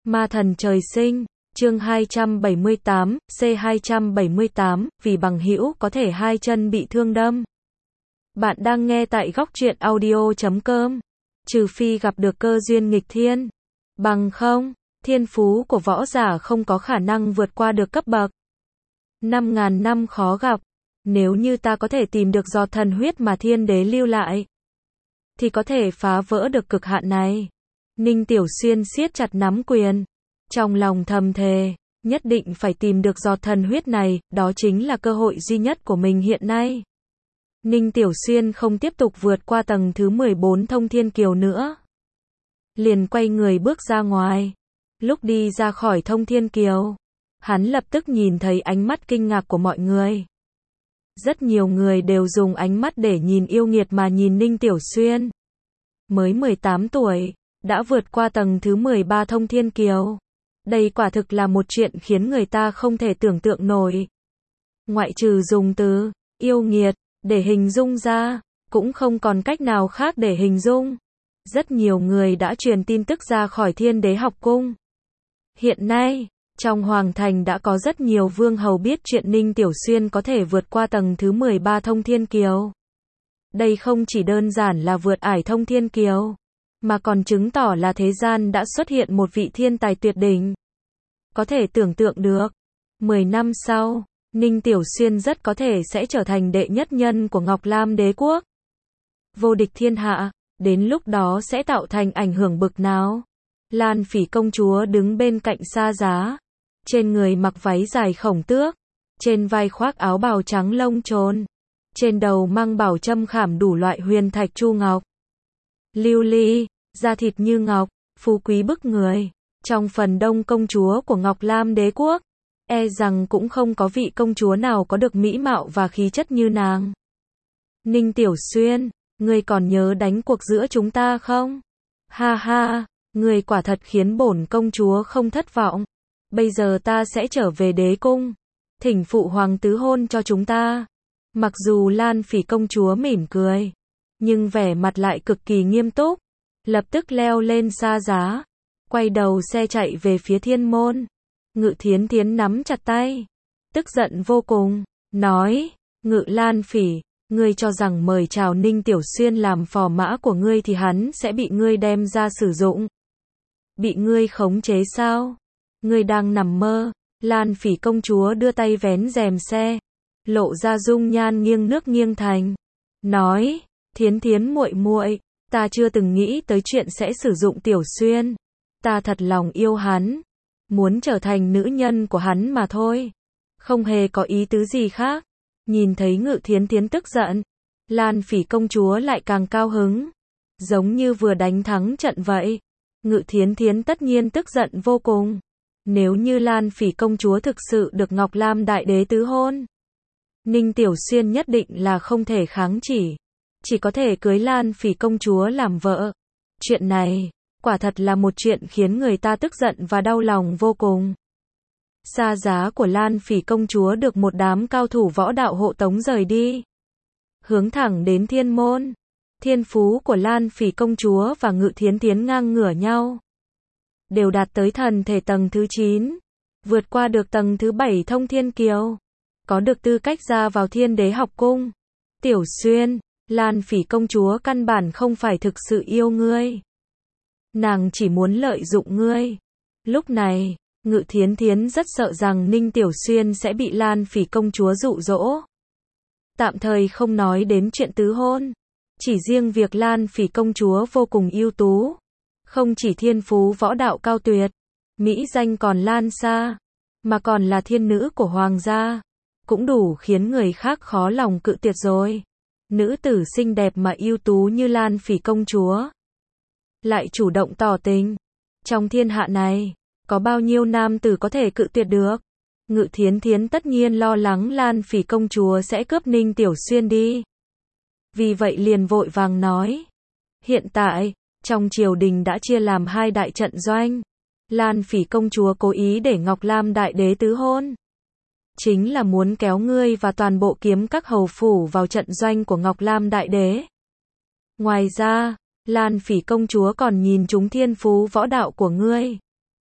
Ma thần trời sinh, chương 278, C278, vì bằng hữu có thể hai chân bị thương đâm. Bạn đang nghe tại góc truyện audio.com. Trừ phi gặp được cơ duyên nghịch thiên. Bằng không, thiên phú của võ giả không có khả năng vượt qua được cấp bậc. 5.000 năm khó gặp. Nếu như ta có thể tìm được giọt thần huyết mà thiên đế lưu lại, thì có thể phá vỡ được cực hạn này. Ninh Tiểu Xuyên siết chặt nắm quyền, trong lòng thầm thề, nhất định phải tìm được giọt thần huyết này, đó chính là cơ hội duy nhất của mình hiện nay. Ninh Tiểu Xuyên không tiếp tục vượt qua tầng thứ 14 Thông Thiên Kiều nữa. Liền quay người bước ra ngoài. Lúc đi ra khỏi Thông Thiên Kiều, hắn lập tức nhìn thấy ánh mắt kinh ngạc của mọi người. Rất nhiều người đều dùng ánh mắt để nhìn yêu nghiệt mà nhìn Ninh Tiểu Xuyên. Mới 18 tuổi, đã vượt qua tầng thứ 13 Thông Thiên Kiều. Đây quả thực là một chuyện khiến người ta không thể tưởng tượng nổi. Ngoại trừ dùng từ yêu nghiệt để hình dung ra, cũng không còn cách nào khác để hình dung. Rất nhiều người đã truyền tin tức ra khỏi Thiên Đế học cung. Hiện nay, trong Hoàng Thành đã có rất nhiều vương hầu biết chuyện Ninh Tiểu Xuyên có thể vượt qua tầng thứ 13 Thông Thiên Kiều. Đây không chỉ đơn giản là vượt ải Thông Thiên Kiều, mà còn chứng tỏ là thế gian đã xuất hiện một vị thiên tài tuyệt đỉnh. Có thể tưởng tượng được, 10 năm sau, Ninh Tiểu Xuyên rất có thể sẽ trở thành đệ nhất nhân của Ngọc Lam Đế quốc. Vô địch thiên hạ, đến lúc đó sẽ tạo thành ảnh hưởng bực nào. Lan Phỉ công chúa đứng bên cạnh Sa Giá, trên người mặc váy dài khổng tước, trên vai khoác áo bào trắng lông trồn, trên đầu mang bảo châm khảm đủ loại huyền thạch chu ngọc. Lưu ly, da thịt như ngọc, phú quý bức người. Trong phần đông công chúa của Ngọc Lam Đế quốc, e rằng cũng không có vị công chúa nào có được mỹ mạo và khí chất như nàng. Ninh Tiểu Xuyên, ngươi còn nhớ đánh cuộc giữa chúng ta không? Ha ha, ngươi quả thật khiến bổn công chúa không thất vọng. Bây giờ ta sẽ trở về đế cung, thỉnh phụ hoàng tứ hôn cho chúng ta. Mặc dù Lan Phỉ công chúa mỉm cười, nhưng vẻ mặt lại cực kỳ nghiêm túc. Lập tức leo lên Sa Giá, quay đầu xe chạy về phía thiên môn. Ngự Thiến Thiến nắm chặt tay, tức giận vô cùng, nói, Ngự Lan Phỉ, ngươi cho rằng mời chào Ninh Tiểu Xuyên làm phò mã của ngươi thì hắn sẽ bị ngươi đem ra sử dụng? Bị ngươi khống chế sao? Ngươi đang nằm mơ. Lan Phỉ công chúa đưa tay vén rèm xe, lộ ra dung nhan nghiêng nước nghiêng thành, nói, Thiến Thiến muội muội, ta chưa từng nghĩ tới chuyện sẽ sử dụng Tiểu Xuyên. Ta thật lòng yêu hắn, muốn trở thành nữ nhân của hắn mà thôi, không hề có ý tứ gì khác. Nhìn thấy Ngự Thiến Thiến tức giận, Lan Phỉ công chúa lại càng cao hứng, giống như vừa đánh thắng trận vậy. Ngự Thiến Thiến tất nhiên tức giận vô cùng. Nếu như Lan Phỉ công chúa thực sự được Ngọc Lam Đại Đế tứ hôn, Ninh Tiểu Xuyên nhất định là không thể kháng chỉ có thể cưới Lan Phỉ công chúa làm vợ. Chuyện này, quả thật là một chuyện khiến người ta tức giận và đau lòng vô cùng. Sa Giá của Lan Phỉ công chúa được một đám cao thủ võ đạo hộ tống rời đi, hướng thẳng đến thiên môn. Thiên phú của Lan Phỉ công chúa và Ngự Thiến Thiến ngang ngửa nhau, đều đạt tới thần thể tầng thứ 9, vượt qua được tầng thứ 7 Thông Thiên Kiều, có được tư cách ra vào Thiên Đế học cung. Tiểu Xuyên, Lan Phỉ công chúa căn bản không phải thực sự yêu ngươi, nàng chỉ muốn lợi dụng ngươi. Lúc này, Ngự Thiến Thiến rất sợ rằng Ninh Tiểu Xuyên sẽ bị Lan Phỉ công chúa dụ dỗ. Tạm thời không nói đến chuyện tứ hôn, chỉ riêng việc Lan Phỉ công chúa vô cùng ưu tú, không chỉ thiên phú võ đạo cao tuyệt, mỹ danh còn lan xa, mà còn là thiên nữ của hoàng gia, cũng đủ khiến người khác khó lòng cự tuyệt rồi. Nữ tử xinh đẹp mà ưu tú như Lan Phỉ công chúa, lại chủ động tỏ tình. Trong thiên hạ này, có bao nhiêu nam tử có thể cự tuyệt được? Ngự Thiến Thiến tất nhiên lo lắng Lan Phỉ công chúa sẽ cướp Ninh Tiểu Xuyên đi. Vì vậy liền vội vàng nói, hiện tại, trong triều đình đã chia làm hai đại trận doanh. Lan Phỉ công chúa cố ý để Ngọc Lam Đại Đế tứ hôn, chính là muốn kéo ngươi và toàn bộ kiếm các hầu phủ vào trận doanh của Ngọc Lam Đại Đế. Ngoài ra, Lan Phỉ công chúa còn nhìn trúng thiên phú võ đạo của ngươi,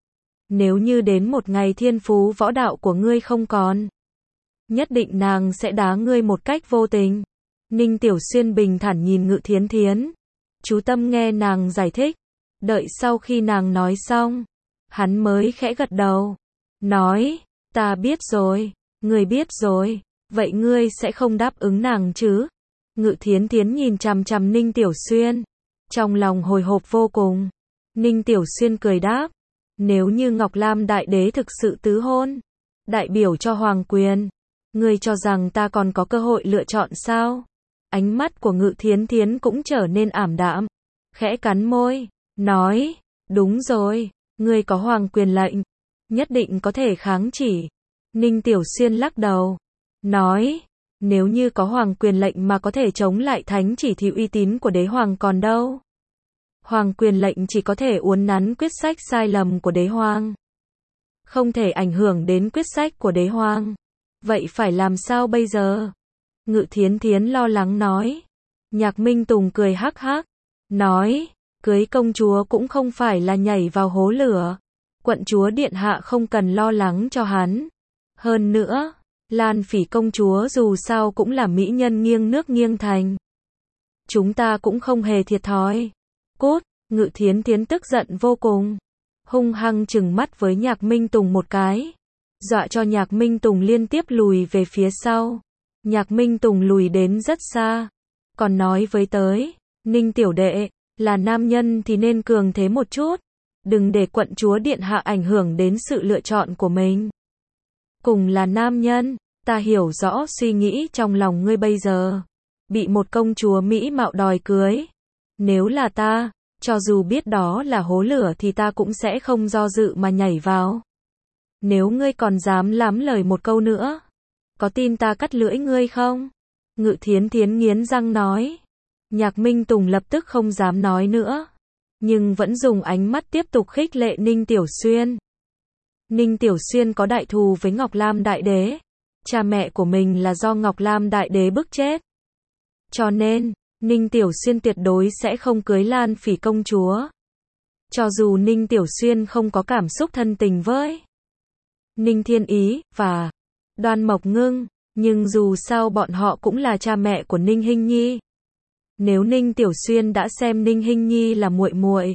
Nếu như đến một ngày thiên phú võ đạo của ngươi không còn, nhất định nàng sẽ đá ngươi một cách vô tình. Ninh Tiểu Xuyên bình thản nhìn Ngự Thiến Thiến. Chú tâm nghe nàng giải thích. Đợi sau khi nàng nói xong, hắn mới khẽ gật đầu. Nói, ta biết rồi, ngươi biết rồi, vậy ngươi sẽ không đáp ứng nàng chứ? Ngự Thiến Thiến nhìn chằm chằm Ninh Tiểu Xuyên, trong lòng hồi hộp vô cùng. Ninh Tiểu Xuyên cười đáp, nếu như Ngọc Lam Đại Đế thực sự tứ hôn, đại biểu cho hoàng quyền, ngươi cho rằng ta còn có cơ hội lựa chọn sao? Ánh mắt của Ngự Thiến Thiến cũng trở nên ảm đạm, khẽ cắn môi, nói, đúng rồi, ngươi có hoàng quyền lệnh, nhất định có thể kháng chỉ. Ninh Tiểu Xuyên lắc đầu, nói, nếu như có hoàng quyền lệnh mà có thể chống lại thánh chỉ thì uy tín của đế hoàng còn đâu. Hoàng quyền lệnh chỉ có thể uốn nắn quyết sách sai lầm của đế hoàng, không thể ảnh hưởng đến quyết sách của đế hoàng. Vậy phải làm sao bây giờ? Ngự Thiến Thiến lo lắng nói. Nhạc Minh Tùng cười hắc hắc, nói, cưới công chúa cũng không phải là nhảy vào hố lửa. Quận chúa điện hạ không cần lo lắng cho hắn. Hơn nữa, Lan Phỉ công chúa dù sao cũng là mỹ nhân nghiêng nước nghiêng thành. Chúng ta cũng không hề thiệt thòi. Cút, Ngự Thiến Thiến tức giận vô cùng, hung hăng trừng mắt với Nhạc Minh Tùng một cái, dọa cho Nhạc Minh Tùng liên tiếp lùi về phía sau. Nhạc Minh Tùng lùi đến rất xa, còn nói với tới, Ninh tiểu đệ, là nam nhân thì nên cường thế một chút, đừng để quận chúa điện hạ ảnh hưởng đến sự lựa chọn của mình. Cùng là nam nhân, ta hiểu rõ suy nghĩ trong lòng ngươi bây giờ, bị một công chúa mỹ mạo đòi cưới. Nếu là ta, cho dù biết đó là hố lửa thì ta cũng sẽ không do dự mà nhảy vào. Nếu ngươi còn dám lắm lời một câu nữa, có tin ta cắt lưỡi ngươi không? Ngự Thiến Thiến nghiến răng nói. Nhạc Minh Tùng lập tức không dám nói nữa, nhưng vẫn dùng ánh mắt tiếp tục khích lệ Ninh Tiểu Xuyên. Ninh Tiểu Xuyên có đại thù với Ngọc Lam Đại Đế, cha mẹ của mình là do Ngọc Lam Đại Đế bức chết. Cho nên, Ninh Tiểu Xuyên tuyệt đối sẽ không cưới Lan Phỉ công chúa. Cho dù Ninh Tiểu Xuyên không có cảm xúc thân tình với Ninh Thiên Ý và Đoan Mộc Ngưng, nhưng dù sao bọn họ cũng là cha mẹ của Ninh Hinh Nhi. Nếu Ninh Tiểu Xuyên đã xem Ninh Hinh Nhi là muội muội,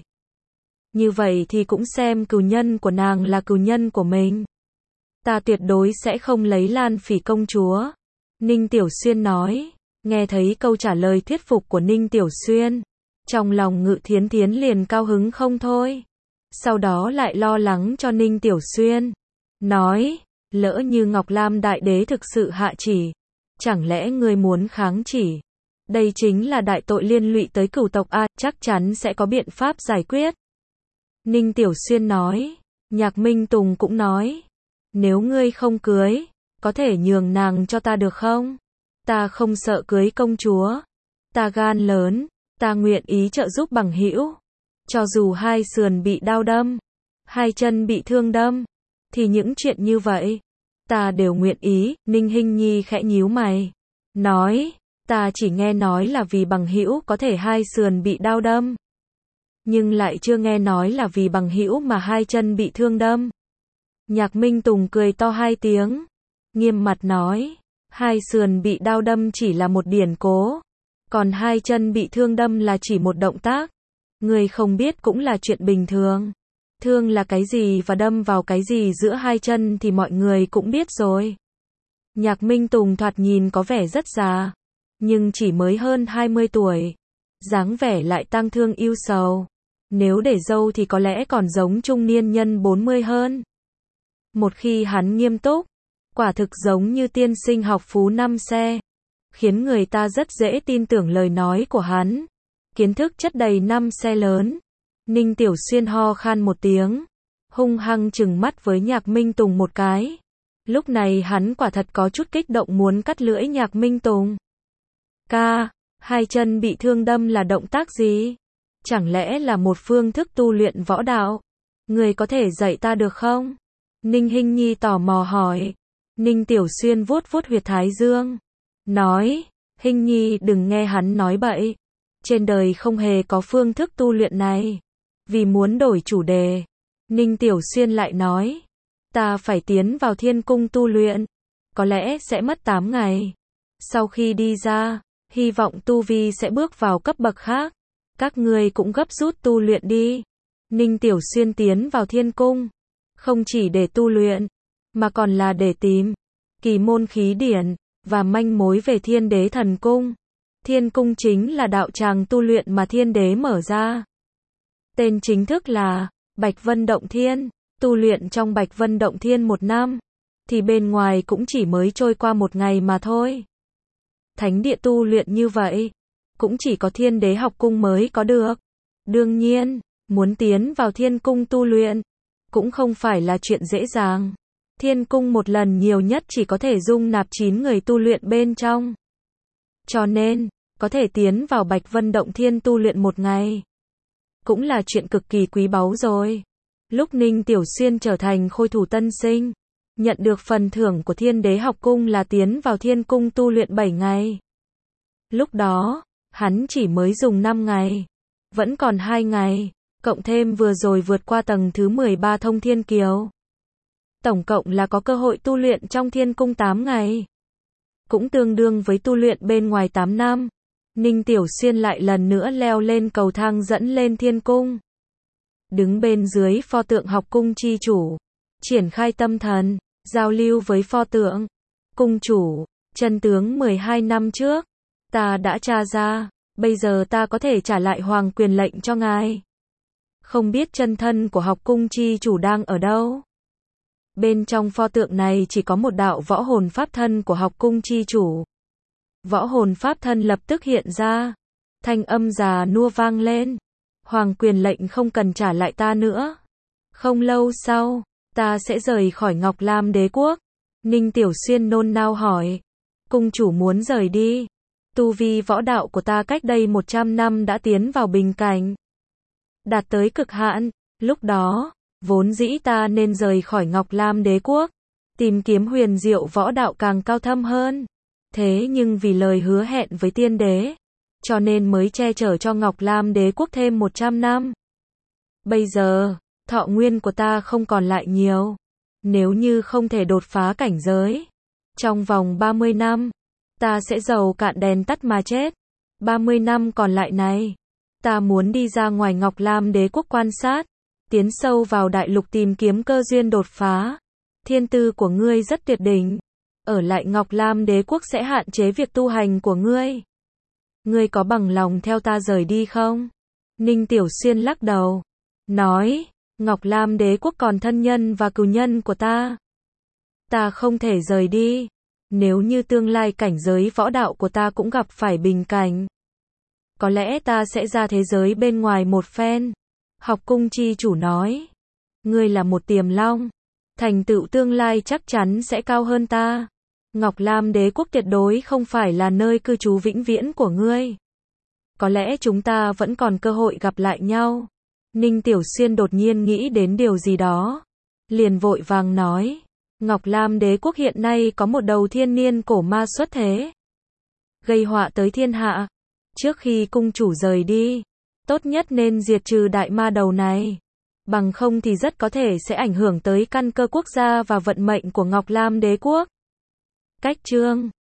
như vậy thì cũng xem cừu nhân của nàng là cừu nhân của mình. Ta tuyệt đối sẽ không lấy Lan Phỉ công chúa. Ninh Tiểu Xuyên nói. Nghe thấy câu trả lời thuyết phục của Ninh Tiểu Xuyên, trong lòng Ngự Thiến Thiến liền cao hứng không thôi. Sau đó lại lo lắng cho Ninh Tiểu Xuyên, nói, lỡ như Ngọc Lam Đại Đế thực sự hạ chỉ, chẳng lẽ ngươi muốn kháng chỉ? Đây chính là đại tội liên lụy tới cửu tộc a, chắc chắn sẽ có biện pháp giải quyết. Ninh Tiểu Xuyên nói. Nhạc Minh Tùng cũng nói, nếu ngươi không cưới, có thể nhường nàng cho ta được không? Ta không sợ cưới công chúa, ta gan lớn, ta nguyện ý trợ giúp bằng hữu. Cho dù hai sườn bị đao đâm, hai chân bị thương đâm, thì những chuyện như vậy, ta đều nguyện ý. Ninh Hinh Nhi khẽ nhíu mày, nói, ta chỉ nghe nói là vì bằng hữu có thể hai sườn bị đao đâm, nhưng lại chưa nghe nói là vì bằng hữu mà hai chân bị thương đâm. Nhạc Minh Tùng cười to hai tiếng, nghiêm mặt nói, hai sườn bị đao đâm chỉ là một điển cố, còn hai chân bị thương đâm là chỉ một động tác. Người không biết cũng là chuyện bình thường. Thương là cái gì và đâm vào cái gì giữa hai chân thì mọi người cũng biết rồi. Nhạc Minh Tùng thoạt nhìn có vẻ rất già, nhưng chỉ mới hơn 20 tuổi. Dáng vẻ lại tang thương ưu sầu. Nếu để râu thì có lẽ còn giống trung niên nhân 40 hơn. Một khi hắn nghiêm túc, quả thực giống như tiên sinh học phú năm xe, khiến người ta rất dễ tin tưởng lời nói của hắn. Kiến thức chất đầy năm xe lớn. Ninh Tiểu Xuyên ho khan một tiếng, hung hăng trừng mắt với Nhạc Minh Tùng một cái. Lúc này hắn quả thật có chút kích động muốn cắt lưỡi Nhạc Minh Tùng. Ca, hai chân bị thương đâm là động tác gì? Chẳng lẽ là một phương thức tu luyện võ đạo? Người có thể dạy ta được không? Ninh Hinh Nhi tò mò hỏi. Ninh Tiểu Xuyên vuốt vuốt huyệt thái dương, nói, Hinh Nhi đừng nghe hắn nói bậy. Trên đời không hề có phương thức tu luyện này. Vì muốn đổi chủ đề, Ninh Tiểu Xuyên lại nói, ta phải tiến vào thiên cung tu luyện, có lẽ sẽ mất 8 ngày. Sau khi đi ra, hy vọng tu vi sẽ bước vào cấp bậc khác. Các ngươi cũng gấp rút tu luyện đi. Ninh Tiểu Xuyên tiến vào thiên cung, không chỉ để tu luyện, mà còn là để tìm kỳ môn khí điển và manh mối về Thiên Đế Thần Cung. Thiên cung chính là đạo tràng tu luyện mà Thiên Đế mở ra. Tên chính thức là Bạch Vân Động Thiên. Tu luyện trong Bạch Vân Động Thiên 1 năm, thì bên ngoài cũng chỉ mới trôi qua 1 ngày mà thôi. Thánh địa tu luyện như vậy, cũng chỉ có Thiên Đế học cung mới có được. Đương nhiên, muốn tiến vào thiên cung tu luyện, cũng không phải là chuyện dễ dàng. Thiên cung một lần nhiều nhất chỉ có thể dung nạp 9 người tu luyện bên trong. Cho nên, có thể tiến vào Bạch Vân Động Thiên tu luyện 1 ngày, cũng là chuyện cực kỳ quý báu rồi. Lúc Ninh Tiểu Xuyên trở thành khôi thủ tân sinh, nhận được phần thưởng của Thiên Đế học cung là tiến vào thiên cung tu luyện 7 ngày. Lúc đó, hắn chỉ mới dùng 5 ngày, vẫn còn 2 ngày, cộng thêm vừa rồi vượt qua tầng thứ 13 thông thiên kiều. Tổng cộng là có cơ hội tu luyện trong thiên cung 8 ngày. Cũng tương đương với tu luyện bên ngoài 8 năm. Ninh Tiểu Xuyên lại lần nữa leo lên cầu thang dẫn lên thiên cung. Đứng bên dưới pho tượng học cung chi chủ, triển khai tâm thần, giao lưu với pho tượng. Cung chủ, chân tướng 12 năm trước, ta đã tra ra, bây giờ ta có thể trả lại hoàng quyền lệnh cho ngài. Không biết chân thân của học cung chi chủ đang ở đâu? Bên trong pho tượng này chỉ có một đạo võ hồn pháp thân của học cung chi chủ. Võ hồn pháp thân lập tức hiện ra. Thanh âm già nua vang lên. Hoàng quyền lệnh không cần trả lại ta nữa. Không lâu sau, ta sẽ rời khỏi Ngọc Lam Đế quốc. Ninh Tiểu Xuyên nôn nao hỏi. Cung chủ muốn rời đi. Tu vi võ đạo của ta cách đây 100 năm đã tiến vào bình cảnh, đạt tới cực hạn. Lúc đó, vốn dĩ ta nên rời khỏi Ngọc Lam Đế quốc, tìm kiếm huyền diệu võ đạo càng cao thâm hơn. Thế nhưng vì lời hứa hẹn với Tiên Đế, cho nên mới che chở cho Ngọc Lam Đế quốc thêm 100 năm. Bây giờ, thọ nguyên của ta không còn lại nhiều. Nếu như không thể đột phá cảnh giới, trong vòng 30 năm, ta sẽ dầu cạn đèn tắt mà chết. 30 năm còn lại này, ta muốn đi ra ngoài Ngọc Lam Đế quốc quan sát, tiến sâu vào đại lục tìm kiếm cơ duyên đột phá. Thiên tư của ngươi rất tuyệt đỉnh. Ở lại Ngọc Lam Đế quốc sẽ hạn chế việc tu hành của ngươi. Ngươi có bằng lòng theo ta rời đi không? Ninh Tiểu Xuyên lắc đầu, nói, Ngọc Lam Đế quốc còn thân nhân và cừu nhân của ta. Ta không thể rời đi. Nếu như tương lai cảnh giới võ đạo của ta cũng gặp phải bình cảnh, có lẽ ta sẽ ra thế giới bên ngoài một phen. Học cung chi chủ nói, ngươi là một tiềm long, thành tựu tương lai chắc chắn sẽ cao hơn ta. Ngọc Lam Đế quốc tuyệt đối không phải là nơi cư trú vĩnh viễn của ngươi. Có lẽ chúng ta vẫn còn cơ hội gặp lại nhau. Ninh Tiểu Xuyên đột nhiên nghĩ đến điều gì đó, liền vội vàng nói, Ngọc Lam Đế quốc hiện nay có một đầu thiên niên cổ ma xuất thế, gây họa tới thiên hạ. Trước khi cung chủ rời đi, tốt nhất nên diệt trừ đại ma đầu này, bằng không thì rất có thể sẽ ảnh hưởng tới căn cơ quốc gia và vận mệnh của Ngọc Lam Đế quốc. Cách chương